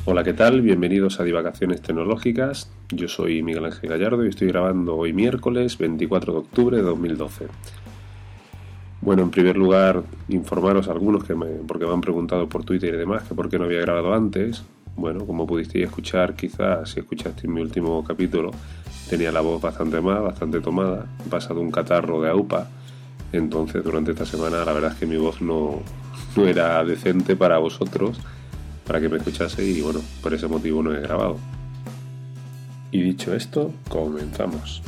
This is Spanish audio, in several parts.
Hola, ¿qué tal? Bienvenidos a Divagaciones Tecnológicas. Yo soy Miguel Ángel Gallardo y estoy grabando hoy miércoles 24 de octubre de 2012. Bueno, en primer lugar, informaros a algunos porque me han preguntado por Twitter y demás que por qué no había grabado antes. Bueno, como pudisteis escuchar, quizás si escuchasteis mi último capítulo, tenía la voz bastante tomada. He pasado un catarro de AUPA. Entonces, durante esta semana, la verdad es que mi voz no era decente para vosotros, para que me escuchaseis, y bueno, por ese motivo no he grabado. Y dicho esto, comenzamos.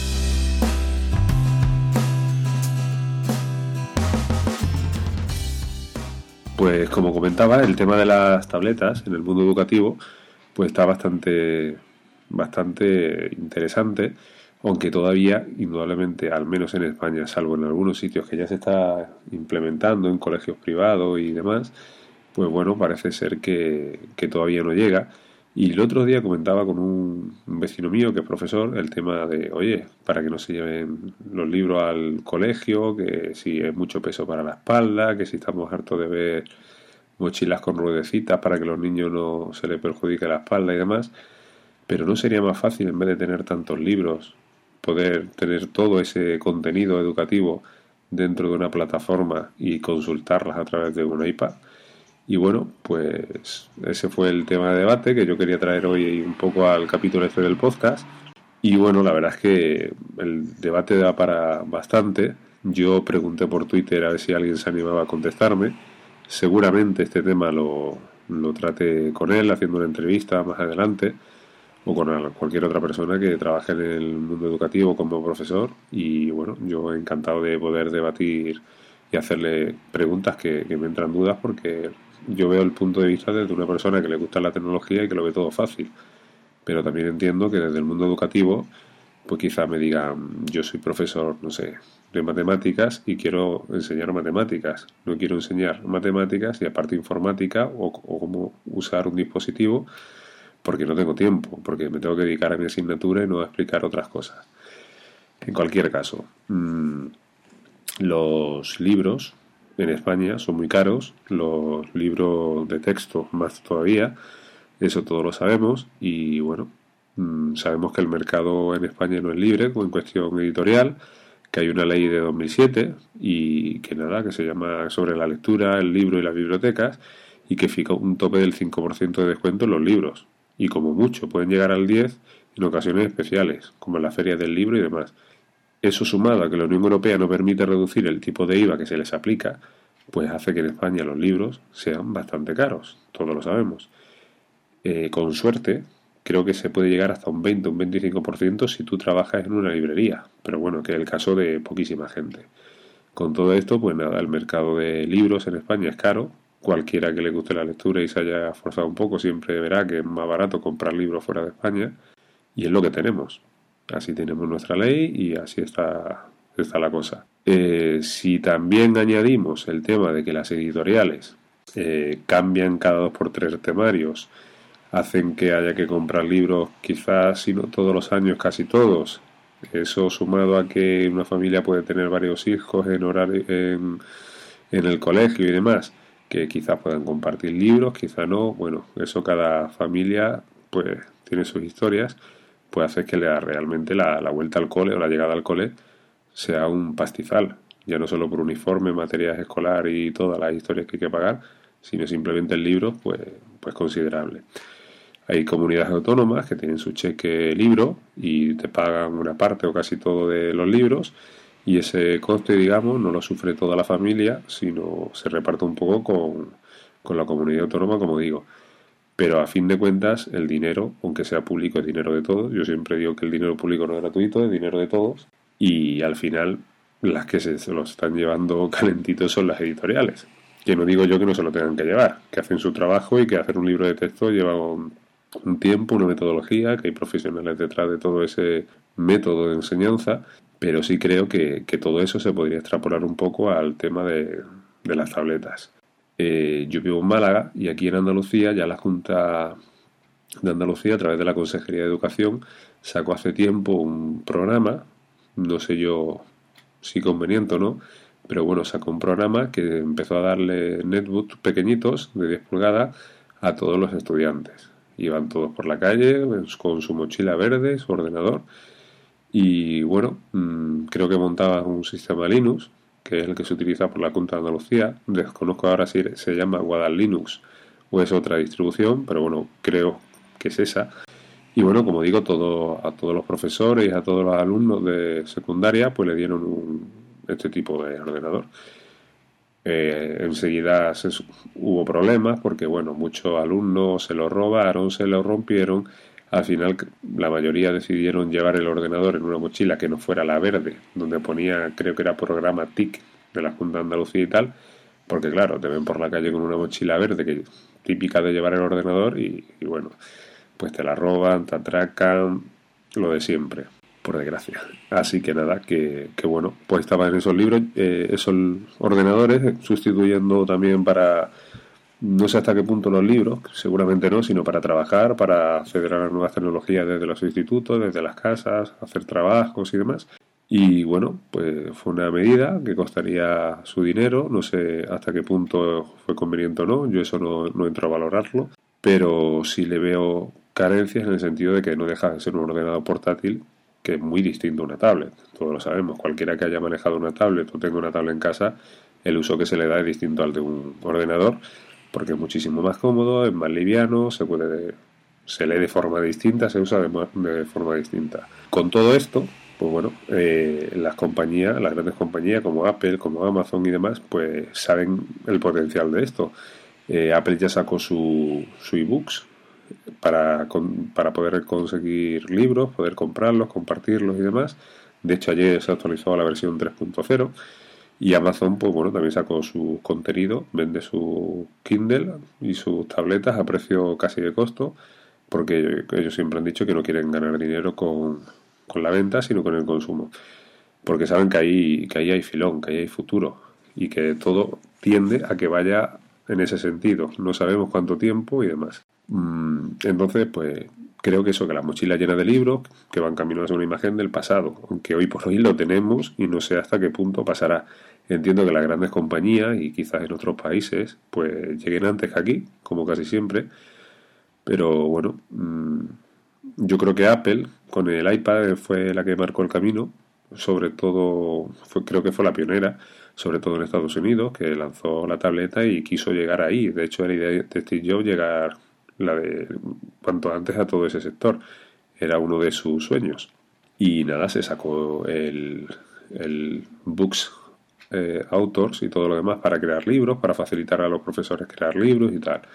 Pues como comentaba, el tema de las tabletas en el mundo educativo pues está bastante interesante, aunque todavía, indudablemente, al menos en España, salvo en algunos sitios que ya se está implementando en colegios privados y demás, pues bueno, parece ser que todavía no llega. Y el otro día comentaba con un vecino mío que es profesor el tema de, oye, para que no se lleven los libros al colegio, que si es mucho peso para la espalda, que si estamos hartos de ver mochilas con ruedecitas para que los niños no se les perjudique la espalda y demás. Pero ¿no sería más fácil, en vez de tener tantos libros, poder tener todo ese contenido educativo dentro de una plataforma y consultarlas a través de un iPad? Y bueno, pues ese fue el tema de debate que yo quería traer hoy un poco al capítulo este del podcast. Y bueno, la verdad es que el debate da para bastante. Yo pregunté por Twitter a ver si alguien se animaba a contestarme. Seguramente este tema lo trate con él haciendo una entrevista más adelante, o con cualquier otra persona que trabaje en el mundo educativo como profesor. Y bueno, yo encantado de poder debatir y hacerle preguntas que me entran dudas, porque yo veo el punto de vista desde una persona que le gusta la tecnología y que lo ve todo fácil. Pero también entiendo que desde el mundo educativo, pues quizá me digan, yo soy profesor, no sé, de matemáticas y quiero enseñar matemáticas. No quiero enseñar matemáticas y aparte informática o cómo usar un dispositivo, porque no tengo tiempo, porque me tengo que dedicar a mi asignatura y no a explicar otras cosas. En cualquier caso, los libros en España son muy caros, los libros de texto más todavía, eso todos lo sabemos. Y bueno, sabemos que el mercado en España no es libre en cuestión editorial, que hay una ley de 2007 y que nada, que se llama sobre la lectura, el libro y las bibliotecas, y que fija un tope del 5% de descuento en los libros, y como mucho pueden llegar al 10% en ocasiones especiales, como en las ferias del libro y demás. Eso, sumado a que la Unión Europea no permite reducir el tipo de IVA que se les aplica, pues hace que en España los libros sean bastante caros, todos lo sabemos. Con suerte, creo que se puede llegar hasta un 20 o un 25% si tú trabajas en una librería, pero bueno, que es el caso de poquísima gente. Con todo esto, pues nada, el mercado de libros en España es caro. Cualquiera que le guste la lectura y se haya forzado un poco siempre verá que es más barato comprar libros fuera de España, y es lo que tenemos. Así tenemos nuestra ley y así está la cosa. Si también añadimos el tema de que las editoriales cambian cada 2 por 3 temarios, hacen que haya que comprar libros quizás, si no todos los años, casi todos. Eso, sumado a que una familia puede tener varios hijos en el colegio y demás, que quizás puedan compartir libros, quizás no. Bueno, eso cada familia pues tiene sus historias, puede hacer que realmente la vuelta al cole o la llegada al cole sea un pastizal, ya no solo por uniforme, material escolar y todas las historias que hay que pagar, sino simplemente el libro, pues considerable. Hay comunidades autónomas que tienen su cheque libro y te pagan una parte o casi todo de los libros, y ese coste, digamos, no lo sufre toda la familia, sino se reparte un poco con la comunidad autónoma, como digo. Pero a fin de cuentas, el dinero, aunque sea público, es dinero de todos. Yo siempre digo que el dinero público no es gratuito, es dinero de todos. Y al final, las que se lo están llevando calentitos son las editoriales. Que no digo yo que no se lo tengan que llevar, que hacen su trabajo y que hacer un libro de texto lleva un tiempo, una metodología, que hay profesionales detrás de todo ese método de enseñanza. Pero sí creo que todo eso se podría extrapolar un poco al tema de las tabletas. Yo vivo en Málaga y aquí en Andalucía ya la Junta de Andalucía, a través de la Consejería de Educación, sacó hace tiempo un programa, no sé yo si conveniente o no, pero bueno, sacó un programa que empezó a darle netbooks pequeñitos de 10 pulgadas a todos los estudiantes. Iban todos por la calle con su mochila verde, su ordenador. Y bueno, creo que montaban un sistema Linux, que es el que se utiliza por la Junta de Andalucía. Desconozco ahora si se llama Guadal Linux o es otra distribución, pero bueno, creo que es esa. Y bueno, como digo, a todos los profesores y a todos los alumnos de secundaria, pues le dieron este tipo de ordenador. Enseguida hubo problemas porque, bueno, muchos alumnos se lo robaron, se lo rompieron. Al final, la mayoría decidieron llevar el ordenador en una mochila que no fuera la verde, donde ponía, creo que era programa TIC de la Junta de Andalucía y tal, porque claro, te ven por la calle con una mochila verde que típica de llevar el ordenador y bueno, pues te la roban, te atracan, lo de siempre, por desgracia. Así que nada, que bueno, pues estaban esos libros, esos ordenadores, sustituyendo también para, no sé hasta qué punto los libros, seguramente no, sino para trabajar, para acceder a las nuevas tecnologías desde los institutos, desde las casas, hacer trabajos y demás. Y bueno, pues fue una medida que costaría su dinero, no sé hasta qué punto fue conveniente o no, yo eso no entro a valorarlo, pero sí le veo carencias en el sentido de que no deja de ser un ordenador portátil que es muy distinto a una tablet, todos lo sabemos, cualquiera que haya manejado una tablet o tenga una tablet en casa, el uso que se le da es distinto al de un ordenador, porque es muchísimo más cómodo, es más liviano, se lee de forma distinta, se usa de forma distinta. Con todo esto, pues bueno, las grandes compañías como Apple, como Amazon y demás, pues saben el potencial de esto. Apple ya sacó su ebooks para poder conseguir libros, poder comprarlos, compartirlos y demás. De hecho, ayer se actualizó a la versión 3.0 y Amazon, pues bueno, también sacó su contenido, vende su Kindle y sus tabletas a precio casi de costo, porque ellos siempre han dicho que no quieren ganar dinero con la venta, sino con el consumo. Porque saben que ahí hay filón, que ahí hay futuro y que todo tiende a que vaya en ese sentido. No sabemos cuánto tiempo y demás. Entonces, pues creo que eso, que la mochila llena de libros, que van camino a ser una imagen del pasado, aunque hoy por hoy lo tenemos y no sé hasta qué punto pasará. Entiendo que las grandes compañías y quizás en otros países, pues lleguen antes que aquí, como casi siempre, pero bueno, yo creo que Apple con el iPad fue la que marcó el camino, sobre todo, creo que fue la pionera, sobre todo en Estados Unidos, que lanzó la tableta y quiso llegar ahí. De hecho, era idea de Steve Jobs llegar la de cuanto antes a todo ese sector. Era uno de sus sueños. Y nada, se sacó el Books Authors y todo lo demás para crear libros, para facilitar a los profesores crear libros y tal.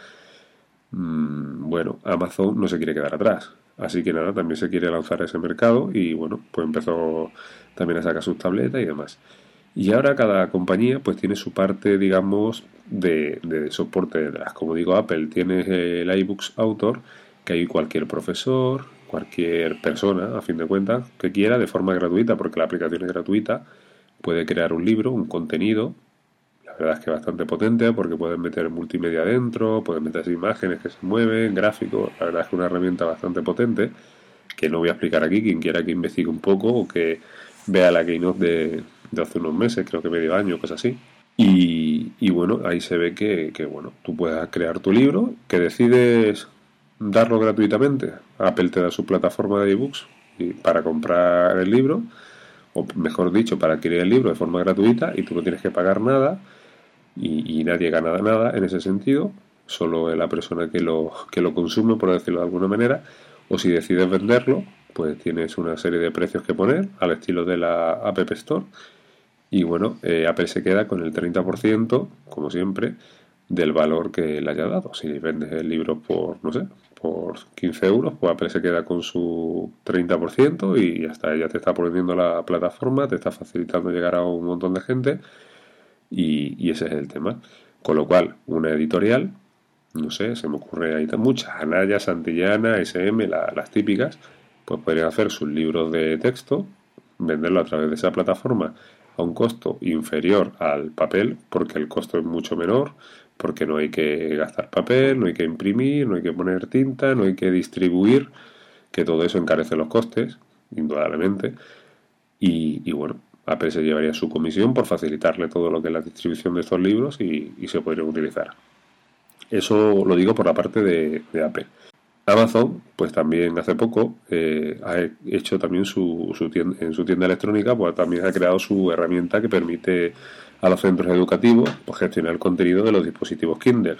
Bueno, Amazon no se quiere quedar atrás. Así que nada, también se quiere lanzar a ese mercado y bueno, pues empezó también a sacar sus tabletas y demás. Y ahora cada compañía pues tiene su parte, digamos, de soporte detrás. Como digo, Apple tiene el iBooks Author, que hay cualquier profesor, cualquier persona, a fin de cuentas, que quiera de forma gratuita, porque la aplicación es gratuita, puede crear un libro, un contenido. La verdad es que es bastante potente porque pueden meter multimedia dentro, pueden meter imágenes que se mueven, gráficos. La verdad es que es una herramienta bastante potente que no voy a explicar aquí. Quien quiera que investigue un poco o que vea la keynote de hace unos meses, creo que medio año, cosas así. Y bueno, ahí se ve que bueno, tú puedes crear tu libro, que decides darlo gratuitamente. Apple te da su plataforma de ebooks para comprar el libro, o mejor dicho, para adquirir el libro de forma gratuita y tú no tienes que pagar nada y nadie gana nada en ese sentido, solo la persona que lo consume, por decirlo de alguna manera, o si decides venderlo, pues tienes una serie de precios que poner al estilo de la App Store y bueno, Apple se queda con el 30%, como siempre, del valor que le haya dado. Si vendes el libro por, no sé, por 15 euros, pues Apple se queda con su 30% y ya está, ya te está poniendo la plataforma, te está facilitando llegar a un montón de gente y ese es el tema. Con lo cual, una editorial, no sé, se me ocurre ahí muchas, Anaya, Santillana, SM, las típicas, pues podrían hacer sus libros de texto, venderlo a través de esa plataforma a un costo inferior al papel, porque el costo es mucho menor, porque no hay que gastar papel, no hay que imprimir, no hay que poner tinta, no hay que distribuir, que todo eso encarece los costes, indudablemente, y bueno, Apple se llevaría su comisión por facilitarle todo lo que es la distribución de estos libros y se podrían utilizar. Eso lo digo por la parte de Apple. Amazon, pues también hace poco ha hecho también en su tienda electrónica, pues también ha creado su herramienta que permite a los centros educativos pues, gestionar el contenido de los dispositivos Kindle.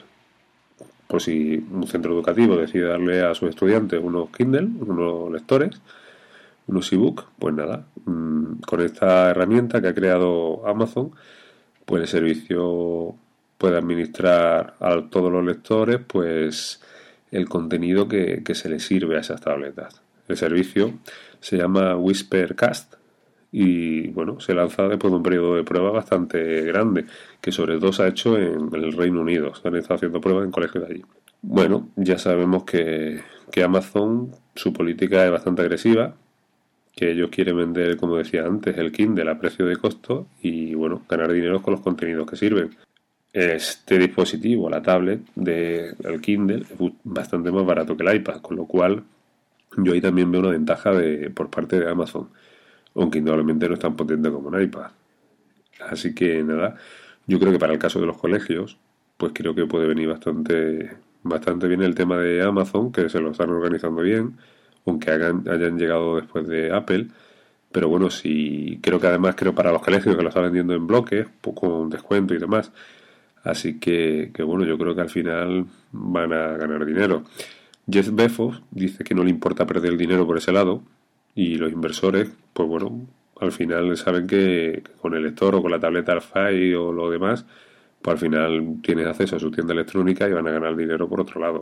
Por si un centro educativo decide darle a sus estudiantes unos Kindle, unos lectores, unos ebook, pues nada, con esta herramienta que ha creado Amazon, pues el servicio puede administrar a todos los lectores pues el contenido que se les sirve a esas tabletas. El servicio se llama Whispercast y bueno, se lanza después de un periodo de prueba bastante grande, que sobre todo se ha hecho en el Reino Unido. Se han estado haciendo pruebas en colegios de allí. Bueno, ya sabemos que Amazon, su política es bastante agresiva, que ellos quieren vender, como decía antes, el Kindle a precio de costo y bueno, ganar dinero con los contenidos que sirven. Este dispositivo, la tablet del Kindle, es bastante más barato que el iPad, con lo cual yo ahí también veo una ventaja por parte de Amazon, aunque indudablemente no es tan potente como un iPad. Así que nada, yo creo que para el caso de los colegios, pues creo que puede venir bastante bien el tema de Amazon, que se lo están organizando bien, aunque hayan llegado después de Apple. Pero bueno, sí, creo para los colegios que lo están vendiendo en bloques, pues con descuento y demás. Así que bueno, yo creo que al final van a ganar dinero. Jeff Bezos dice que no le importa perder el dinero por ese lado y los inversores, pues bueno, al final saben que con el lector o con la tableta Alfai o lo demás, pues al final tienes acceso a su tienda electrónica y van a ganar dinero por otro lado.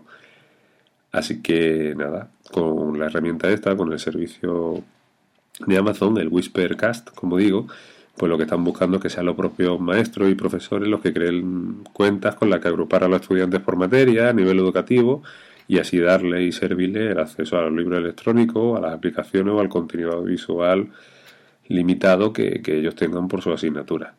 Así que nada, con la herramienta esta, con el servicio de Amazon, el Whispercast, como digo, pues lo que están buscando es que sean los propios maestros y profesores los que creen cuentas con las que agrupar a los estudiantes por materia a nivel educativo y así darle y servirle el acceso a los libros electrónicos, a las aplicaciones o al contenido visual limitado que ellos tengan por su asignatura.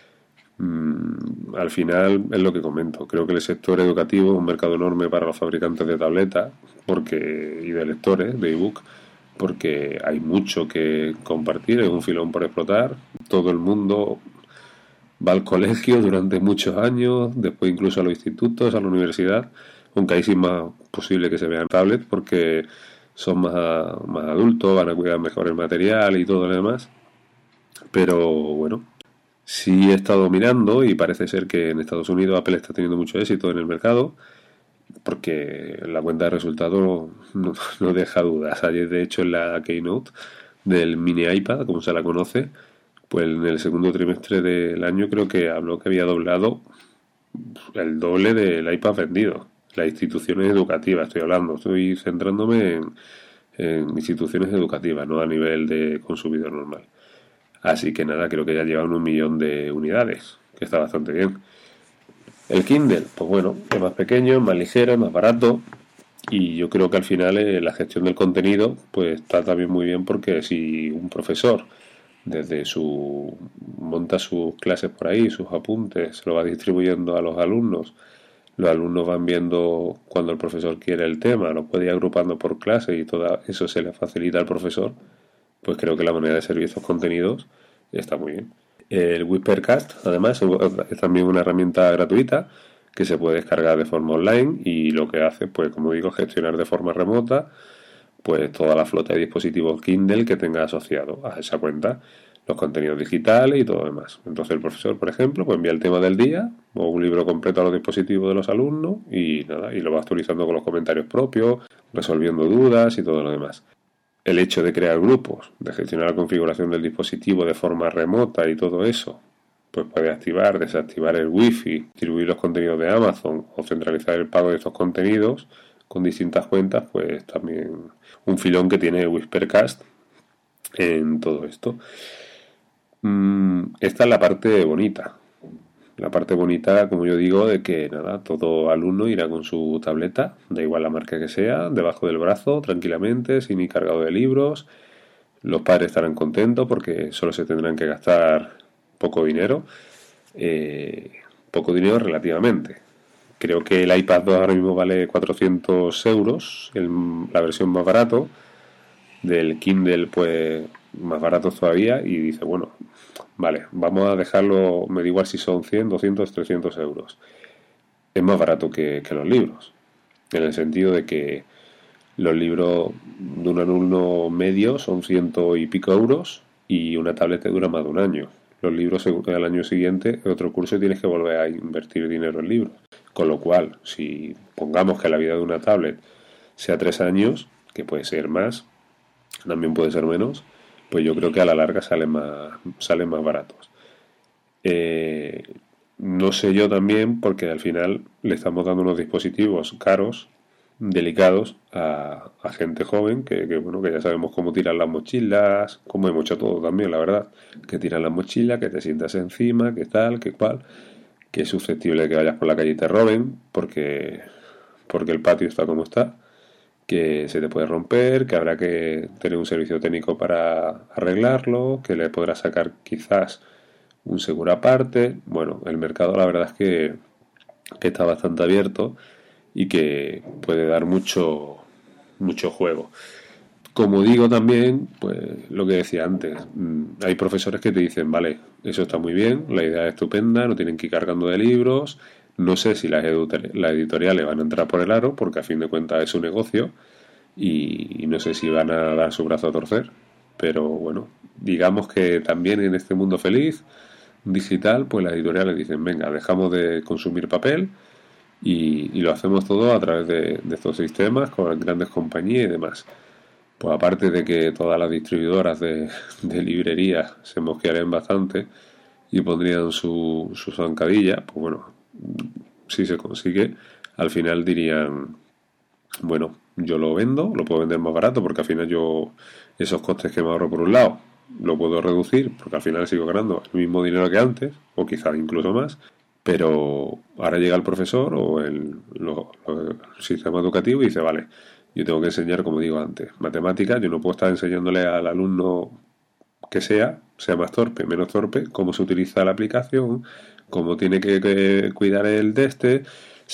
Al final es lo que comento. Creo que el sector educativo es un mercado enorme para los fabricantes de tabletas y de lectores, de ebook, porque hay mucho que compartir, es un filón por explotar. Todo el mundo va al colegio durante muchos años, después incluso a los institutos, a la universidad, aunque ahí sí es más posible que se vean tablets porque son más adultos, van a cuidar mejor el material y todo lo demás. Pero bueno, sí he estado mirando y parece ser que en Estados Unidos Apple está teniendo mucho éxito en el mercado porque la cuenta de resultados no deja dudas. Ayer, de hecho, en la keynote del mini iPad, como se la conoce, pues en el segundo trimestre del año creo que habló que había doblado el doble del iPad vendido. Las instituciones educativas, estoy centrándome en instituciones educativas, no a nivel de consumidor normal. Así que nada, creo que ya llevan 1 millón de unidades, que está bastante bien. El Kindle, pues bueno, es más pequeño, es más ligero, es más barato y yo creo que al final la gestión del contenido pues está también muy bien porque si un profesor monta sus clases por ahí, sus apuntes, se lo va distribuyendo a los alumnos van viendo cuando el profesor quiere el tema, lo puede ir agrupando por clase y todo eso se le facilita al profesor, pues creo que la manera de servir esos contenidos está muy bien. El Whispercast, además, es también una herramienta gratuita que se puede descargar de forma online y lo que hace, pues como digo, gestionar de forma remota pues toda la flota de dispositivos Kindle que tenga asociado a esa cuenta, los contenidos digitales y todo lo demás. Entonces el profesor, por ejemplo, pues envía el tema del día o un libro completo a los dispositivos de los alumnos y nada, y lo va actualizando con los comentarios propios, resolviendo dudas y todo lo demás. El hecho de crear grupos, de gestionar la configuración del dispositivo de forma remota y todo eso, pues puede activar, desactivar el wifi, distribuir los contenidos de Amazon o centralizar el pago de estos contenidos con distintas cuentas, pues también un filón que tiene Whispercast en todo esto. Esta es la parte bonita. La parte bonita, como yo digo, de que nada, todo alumno irá con su tableta, da igual la marca que sea, debajo del brazo, tranquilamente, sin ir cargado de libros. Los padres estarán contentos porque solo se tendrán que gastar poco dinero relativamente. Creo que el iPad 2 ahora mismo vale 400 euros, la versión más barato. Del Kindle, pues más baratos todavía. Y dice, bueno, vale, vamos a dejarlo, me da igual si son 100, 200, 300 euros. Es más barato que los libros, en el sentido de que Los libros de un alumno medio son 100 y pico euros y una tablet te dura más de un año. Los libros al año siguiente, en otro curso tienes que volver a invertir dinero en libros. Con lo cual, si pongamos que la vida de una tablet sea 3 años, que puede ser más, también puede ser menos, pues yo creo que a la larga salen más baratos. Eh, no sé yo también, porque al final le estamos dando unos dispositivos caros, delicados, a gente joven bueno, que ya sabemos cómo tiran las mochilas, como hemos hecho todo también, la verdad, que tiran las mochilas, que te sientas encima, que tal, que cual, que es susceptible de que vayas por la calle y te roben, porque el patio está como está, que se te puede romper, que habrá que tener un servicio técnico para arreglarlo, que le podrás sacar quizás un seguro aparte. Bueno, el mercado la verdad es que está bastante abierto y que puede dar mucho juego. Como digo también, pues lo que decía antes, hay profesores que te dicen, vale, eso está muy bien, la idea es estupenda, no tienen que ir cargando de libros, no sé si las editoriales van a entrar por el aro, porque a fin de cuentas es su negocio, y no sé si van a dar su brazo a torcer, pero bueno, digamos que también en este mundo feliz, digital, pues las editoriales dicen, venga, dejamos de consumir papel y lo hacemos todo a través de estos sistemas con grandes compañías y demás. Pues aparte de que todas las distribuidoras de librerías se mosquearían bastante y pondrían su zancadilla, pues bueno, si se consigue, al final dirían, bueno, yo lo vendo, lo puedo vender más barato porque al final yo esos costes que me ahorro por un lado lo puedo reducir porque al final sigo ganando el mismo dinero que antes o quizás incluso más, pero ahora llega el profesor o el sistema educativo y dice, vale, yo tengo que enseñar, como digo antes, matemáticas, yo no puedo estar enseñándole al alumno que sea más torpe, menos torpe, cómo se utiliza la aplicación, cómo tiene que cuidar el de este,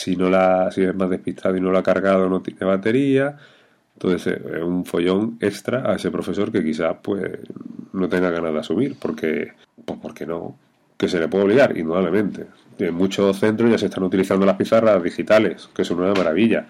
si es más despistado y no lo ha cargado no tiene batería. Entonces es un follón extra a ese profesor que quizás pues no tenga ganas de asumir, porque no, que se le puede obligar, indudablemente. En muchos centros ya se están utilizando las pizarras digitales, que son una maravilla.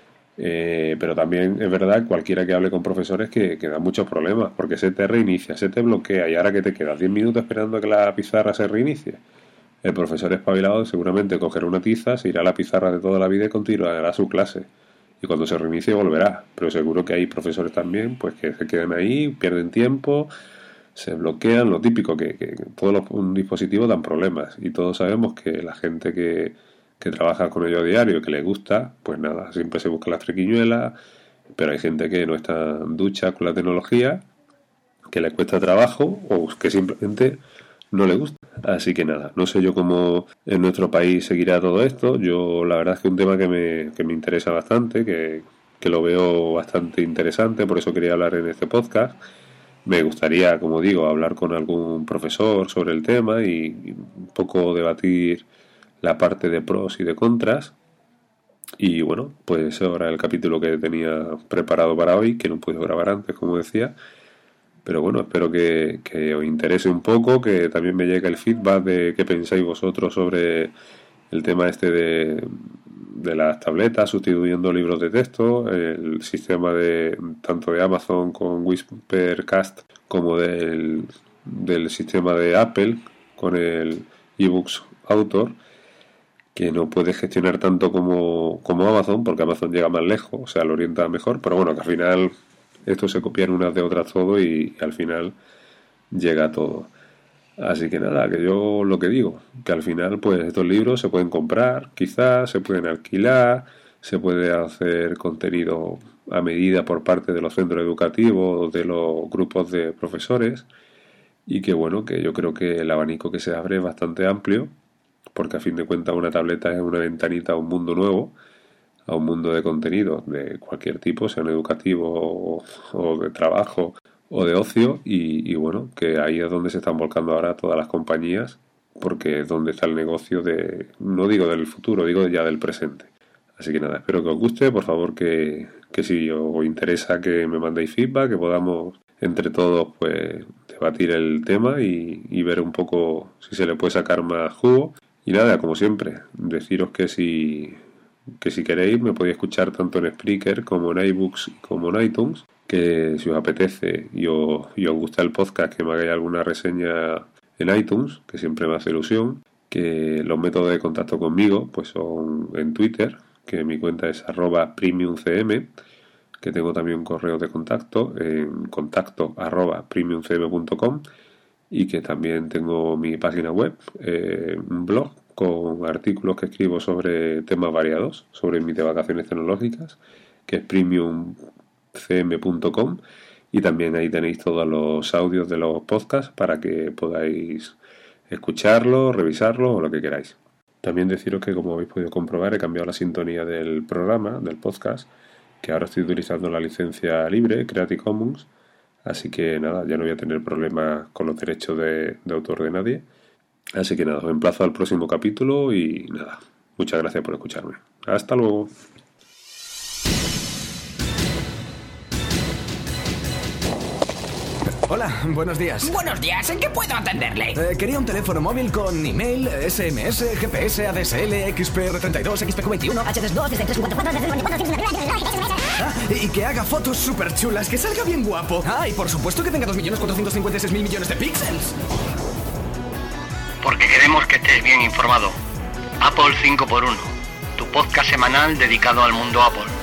Pero también es verdad, cualquiera que hable con profesores que da muchos problemas, porque se te reinicia, se te bloquea y ahora que te quedas 10 minutos esperando a que la pizarra se reinicie. El profesor espabilado seguramente cogerá una tiza, se irá a la pizarra de toda la vida y continuará su clase. Y cuando se reinicie volverá. Pero seguro que hay profesores también pues que se quedan ahí, pierden tiempo, se bloquean, lo típico, que todos los dispositivos dan problemas. Y todos sabemos que la gente que trabaja con ello a diario, que le gusta, pues nada, siempre se busca las triquiñuelas, pero hay gente que no está en ducha con la tecnología, que le cuesta trabajo o que simplemente no le gusta. Así que nada, no sé yo cómo en nuestro país seguirá todo esto. Yo la verdad es que es un tema que me interesa bastante, que lo veo bastante interesante, por eso quería hablar en este podcast. Me gustaría, como digo, hablar con algún profesor sobre el tema y un poco debatir la parte de pros y de contras. Y bueno, pues ahora el capítulo que tenía preparado para hoy, que no pude grabar antes, como decía. Pero bueno, espero que os interese un poco, que también me llegue el feedback de qué pensáis vosotros sobre el tema este de las tabletas sustituyendo libros de texto, el sistema de tanto de Amazon con Whispercast como del sistema de Apple con el eBooks Author, que no puede gestionar tanto como Amazon, porque Amazon llega más lejos, o sea, lo orienta mejor, pero bueno, que al final esto se copian unas de otras todo y al final llega todo. Así que nada, que yo lo que digo, que al final pues estos libros se pueden comprar, quizás se pueden alquilar, se puede hacer contenido a medida por parte de los centros educativos, de los grupos de profesores y que bueno, que yo creo que el abanico que se abre es bastante amplio, porque a fin de cuentas una tableta es una ventanita a un mundo nuevo, a un mundo de contenidos de cualquier tipo, sean educativo o de trabajo o de ocio y bueno, que ahí es donde se están volcando ahora todas las compañías porque es donde está el negocio no digo del futuro, digo ya del presente. Así que nada, espero que os guste, por favor que si os interesa que me mandéis feedback, que podamos entre todos pues debatir el tema y ver un poco si se le puede sacar más jugo. Y nada, como siempre, deciros que si que si queréis me podéis escuchar tanto en Spreaker como en iBooks como en iTunes, que si os apetece y os gusta el podcast, que me hagáis alguna reseña en iTunes, que siempre me hace ilusión. Que los métodos de contacto conmigo pues son en Twitter, que mi cuenta es @premiumcm, que tengo también un correo de contacto en contacto@premiumcm.com, y que también tengo mi página web, un blog con artículos que escribo sobre temas variados, sobre mis de vacaciones tecnológicas, que es premiumcm.com, y también ahí tenéis todos los audios de los podcasts para que podáis escucharlos, revisarlos o lo que queráis. También deciros que, como habéis podido comprobar, he cambiado la sintonía del programa, del podcast, que ahora estoy utilizando la licencia libre, Creative Commons, así que nada, ya no voy a tener problemas con los derechos de autor de nadie. Así que nada, os emplazo al próximo capítulo y nada, muchas gracias por escucharme. Hasta luego. Hola, buenos días. Buenos días, ¿en qué puedo atenderle? Quería un teléfono móvil con email, SMS, GPS, ADSL, XPR32, XPQ21, H2, y que haga fotos súper chulas, que salga bien guapo. Y por supuesto que tenga 2.456.000 millones de píxeles. Porque queremos que estés bien informado. Apple 5x1, tu podcast semanal dedicado al mundo Apple.